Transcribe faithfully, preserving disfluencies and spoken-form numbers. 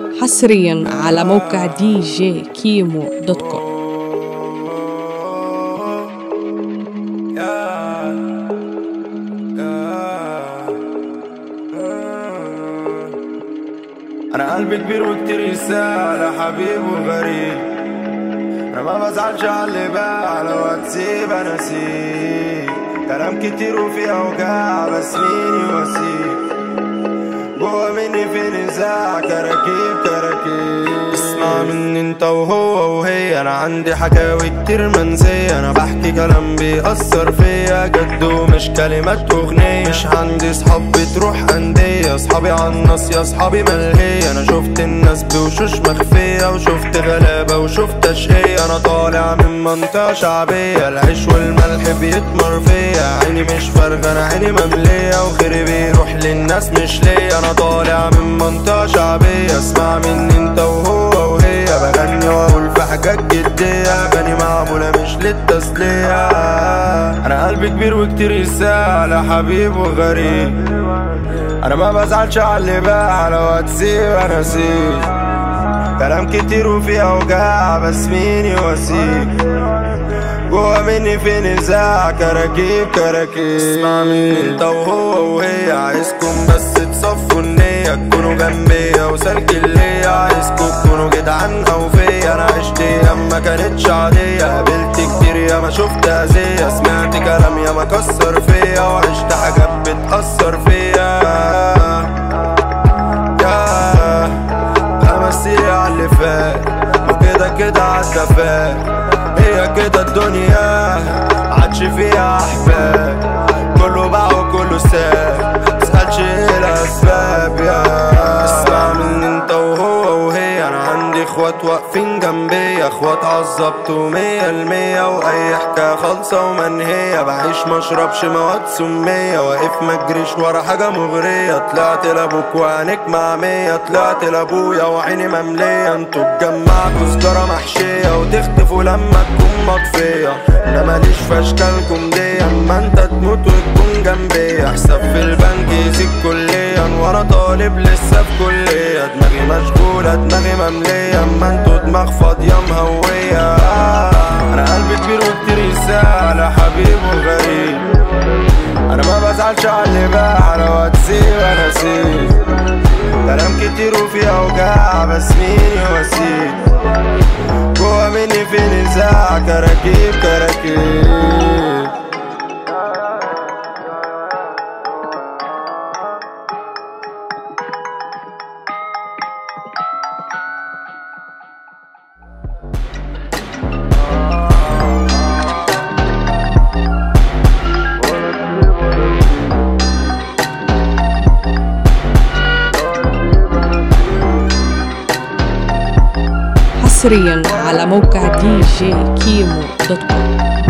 حصريا على موقع دي جي كيمو دوت كوم. أنا قلبي كبير وكتير يسال حبيب وغريب. أنا ما بزعلش على اللي باع، لو هتسيب أنا سيب. كلام كتير وفيه أوجاع بس مين يواسيب. جوا مني في نزاع كراكيب كراكيب. اسمع مني انت وهو وهي، أنا عندي حكاوي كتير منسية. أنا بحكي كلام بيأثر فيا جد ومش كلمات أغنية. مش عندي صحاب بتروح أندية، صحابي عالنص يا صحابي ملهية. أنا شفت الناس بوشوش مخفية، وشفت غلابة وشفت أشقية. أنا طالع من منطقة شعبية، العيش والملح بيتمر فيا. عيني مش فارغة أنا عيني مملية، وخيري بيروح للناس مش ليا. أنا طالع من منطقة شعبية، اسمع مني انت وهو وهي. بغني واقول في حاجات جدية، أغاني معمولة مش للتسلية. أنا قلبي كبير وكتير يسال حبيب وغريب. أنا ما بزعلش على اللي باع، لو هتسيب أنا سيب. كلام كتير وفيه أوجاع بس مين يواسيب. جوا مني في نزاع كراكيب كراكيب. اسمع مني انت وهو وهي، عايزكم بس تصفوا النية، تكونوا جنبيا وسالكين ليا. عايزكم تكونوا جدعان أوفيا. أنا عشت أيام ما كانتش عادية، قابلت كتير يا ما شفت أذية. سمعت كلام يا ما كسر فيا، وعشت حاجات بتأثر فيا. يا أمسيلي عاللي فات، وكده كده عدى فات. هي كده الدنيا عادش فيها أحباب، كله باع وكله ساب. مسألش ايه الأسباب. يا اسمع مني انت وهو وهي، أنا عندي اخوات واقفين جنبي، اخوات عالظبط مية المية. وأي حكاية خالصة ومنهية، بعيش مشربش مواد سمية. واقف مجريش ورا حاجة مغرية. طلعت لأبوك وعينيك معمية، طلعت لأبويا وعيني مملية. انتوا اتجمعتوا سجارة محشية، وتختفوا لما تكون مطفية. أنا ماليش في أشكالكم دي، أما انت تموت وتكون جنبي. حساب في البنك يزيد كليا، وانا طالب لسه في كلية. دماغي مشغولة دماغي مملية، اما انتوا دماغ فاضية مهوية. أنا قلبي كبير وكتير يسال حبيب وغريب. أنا ما بزعلش على اللي باع، لو هتسيب أنا سيب. كلام كتير وفيه أوجاع بس مين يواسيب. جوا مني في نزاع كراكيب كراكيب. حصريا على موقع دي جي كيمو دوت كوم.